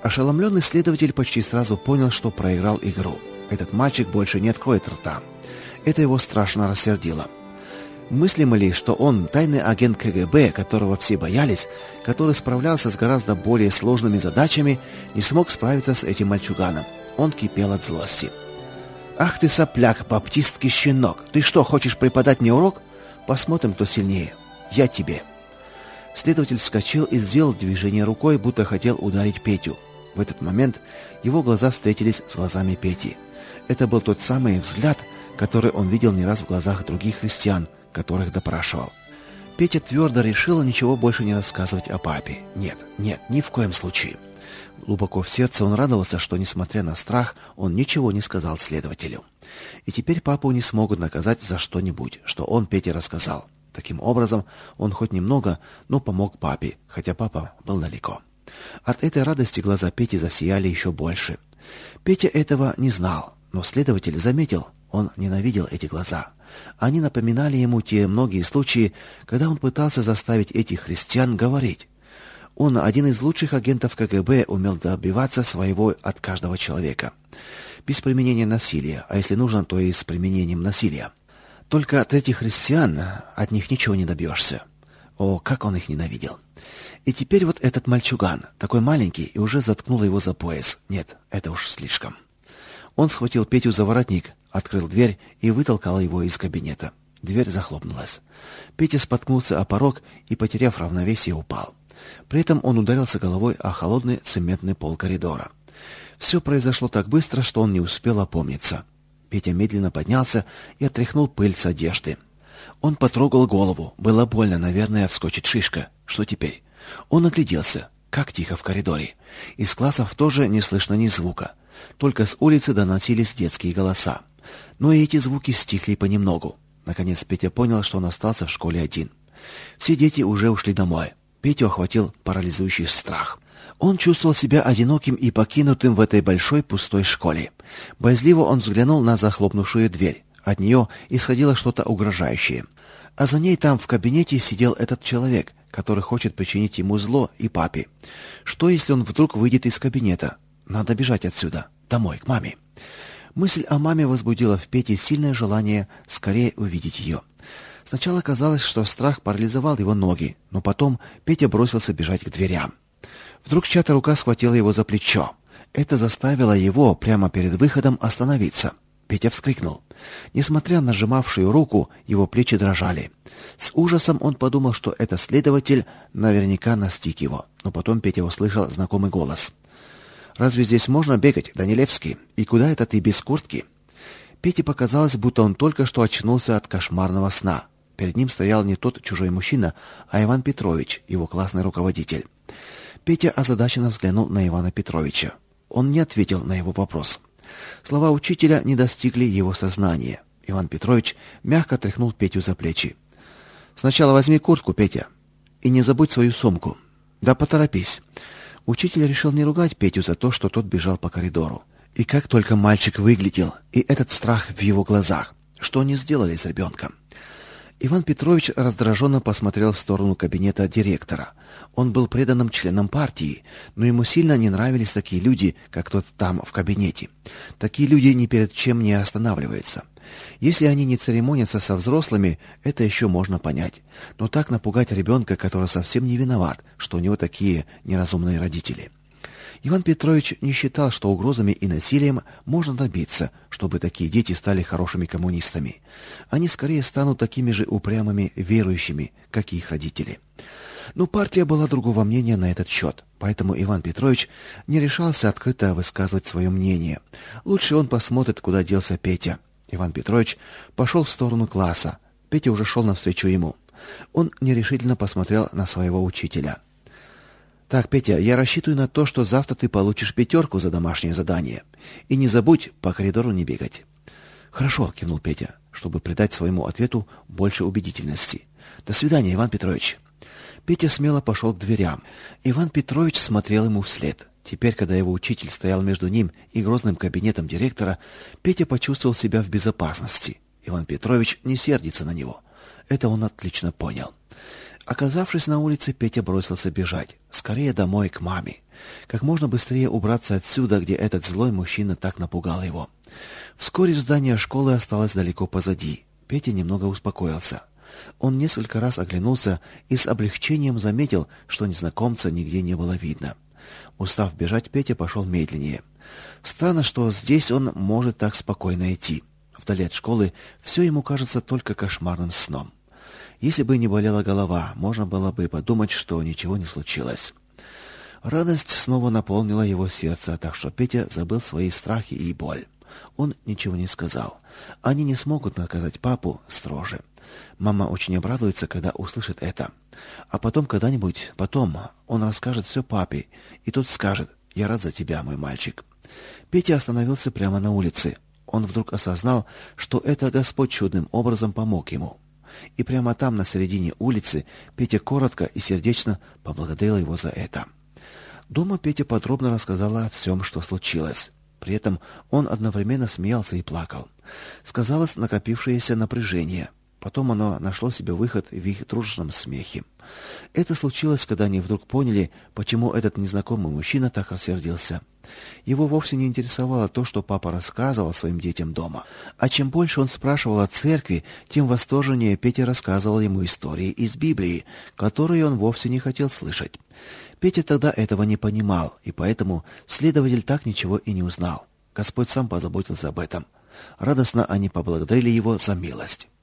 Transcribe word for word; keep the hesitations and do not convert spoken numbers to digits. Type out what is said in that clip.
Ошеломленный следователь почти сразу понял, что проиграл игру. Этот мальчик больше не откроет рта. Это его страшно рассердило. Мыслимо ли, что он тайный агент ка гэ бэ, которого все боялись, который справлялся с гораздо более сложными задачами, не смог справиться с этим мальчуганом? Он кипел от злости. «Ах ты сопляк, баптистский щенок! Ты что, хочешь преподать мне урок? Посмотрим, кто сильнее. Я тебе!» Следователь вскочил и сделал движение рукой, будто хотел ударить Петю. В этот момент его глаза встретились с глазами Пети. Это был тот самый взгляд, который он видел не раз в глазах других христиан, которых допрашивал. Петя твердо решил ничего больше не рассказывать о папе. Нет, нет, ни в коем случае. Глубоко в сердце он радовался, что, несмотря на страх, он ничего не сказал следователю. И теперь папу не смогут наказать за что-нибудь, что он Пете рассказал. Таким образом, он хоть немного, но помог папе, хотя папа был далеко. От этой радости глаза Пети засияли еще больше. Петя этого не знал, но следователь заметил, он ненавидел эти глаза. Они напоминали ему те многие случаи, когда он пытался заставить этих христиан говорить. Он, один из лучших агентов ка гэ бэ, умел добиваться своего от каждого человека. Без применения насилия, а если нужно, то и с применением насилия. Только от этих христиан от них ничего не добьешься. О, как он их ненавидел. И теперь вот этот мальчуган, такой маленький, и уже заткнул его за пояс. Нет, это уж слишком. Он схватил Петю за воротник, открыл дверь и вытолкал его из кабинета. Дверь захлопнулась. Петя споткнулся о порог и, потеряв равновесие, упал. При этом он ударился головой о холодный цементный пол коридора. Все произошло так быстро, что он не успел опомниться. Петя медленно поднялся и отряхнул пыль с одежды. Он потрогал голову. Было больно, наверное, вскочит шишка. Что теперь? Он огляделся. Как тихо в коридоре. Из классов тоже не слышно ни звука. Только с улицы доносились детские голоса. Но и эти звуки стихли понемногу. Наконец Петя понял, что он остался в школе один. Все дети уже ушли домой. Петю охватил парализующий страх. Он чувствовал себя одиноким и покинутым в этой большой пустой школе. Боязливо он взглянул на захлопнувшую дверь. От нее исходило что-то угрожающее. А за ней там в кабинете сидел этот человек, который хочет причинить ему зло и папе. Что, если он вдруг выйдет из кабинета? Надо бежать отсюда, домой, к маме. Мысль о маме возбудила в Пете сильное желание скорее увидеть ее. Сначала казалось, что страх парализовал его ноги, но потом Петя бросился бежать к дверям. Вдруг чья-то рука схватила его за плечо. Это заставило его прямо перед выходом остановиться. Петя вскрикнул. Несмотря на сжимавшую руку, его плечи дрожали. С ужасом он подумал, что это следователь наверняка настиг его. Но потом Петя услышал знакомый голос. «Разве здесь можно бегать, Данилевский? И куда это ты без куртки?» Пете показалось, будто он только что очнулся от кошмарного сна. Перед ним стоял не тот чужой мужчина, а Иван Петрович, его классный руководитель. Петя озадаченно взглянул на Ивана Петровича. Он не ответил на его вопрос. Слова учителя не достигли его сознания. Иван Петрович мягко тряхнул Петю за плечи. «Сначала возьми куртку, Петя, и не забудь свою сумку. Да поторопись». Учитель решил не ругать Петю за то, что тот бежал по коридору. И как только мальчик выглядел, и этот страх в его глазах, что они сделали с ребенком? Иван Петрович раздраженно посмотрел в сторону кабинета директора. Он был преданным членом партии, но ему сильно не нравились такие люди, как тот там в кабинете. Такие люди ни перед чем не останавливаются. Если они не церемонятся со взрослыми, это еще можно понять. Но так напугать ребенка, который совсем не виноват, что у него такие неразумные родители. Иван Петрович не считал, что угрозами и насилием можно добиться, чтобы такие дети стали хорошими коммунистами. Они скорее станут такими же упрямыми верующими, как и их родители. Но партия была другого мнения на этот счет, поэтому Иван Петрович не решался открыто высказывать свое мнение. Лучше он посмотрит, куда делся Петя. Иван Петрович пошел в сторону класса. Петя уже шел навстречу ему. Он нерешительно посмотрел на своего учителя. «Так, Петя, я рассчитываю на то, что завтра ты получишь пятерку за домашнее задание. И не забудь по коридору не бегать». «Хорошо», — кивнул Петя, чтобы придать своему ответу больше убедительности. «До свидания, Иван Петрович». Петя смело пошел к дверям. Иван Петрович смотрел ему вслед. Теперь, когда его учитель стоял между ним и грозным кабинетом директора, Петя почувствовал себя в безопасности. Иван Петрович не сердится на него. Это он отлично понял. Оказавшись на улице, Петя бросился бежать. Скорее домой, к маме. Как можно быстрее убраться отсюда, где этот злой мужчина так напугал его. Вскоре здание школы осталось далеко позади. Петя немного успокоился. Он несколько раз оглянулся и с облегчением заметил, что незнакомца нигде не было видно. Устав бежать, Петя пошел медленнее. Странно, что здесь он может так спокойно идти. Вдали от школы все ему кажется только кошмарным сном. Если бы не болела голова, можно было бы подумать, что ничего не случилось. Радость снова наполнила его сердце, так что Петя забыл свои страхи и боль. Он ничего не сказал. Они не смогут наказать папу строже. Мама очень обрадуется, когда услышит это. А потом когда-нибудь, потом, он расскажет все папе, и тот скажет: «Я рад за тебя, мой мальчик». Петя остановился прямо на улице. Он вдруг осознал, что это Господь чудным образом помог ему. И прямо там, на середине улицы, Петя коротко и сердечно поблагодарил его за это. Дома Петя подробно рассказал о всем, что случилось. При этом он одновременно смеялся и плакал. Сказалось накопившееся напряжение. Потом оно нашло себе выход в их дружном смехе. Это случилось, когда они вдруг поняли, почему этот незнакомый мужчина так рассердился. Его вовсе не интересовало то, что папа рассказывал своим детям дома. А чем больше он спрашивал о церкви, тем восторженнее Петя рассказывал ему истории из Библии, которые он вовсе не хотел слышать. Петя тогда этого не понимал, и поэтому следователь так ничего и не узнал. Господь сам позаботился об этом. Радостно они поблагодарили его за милость.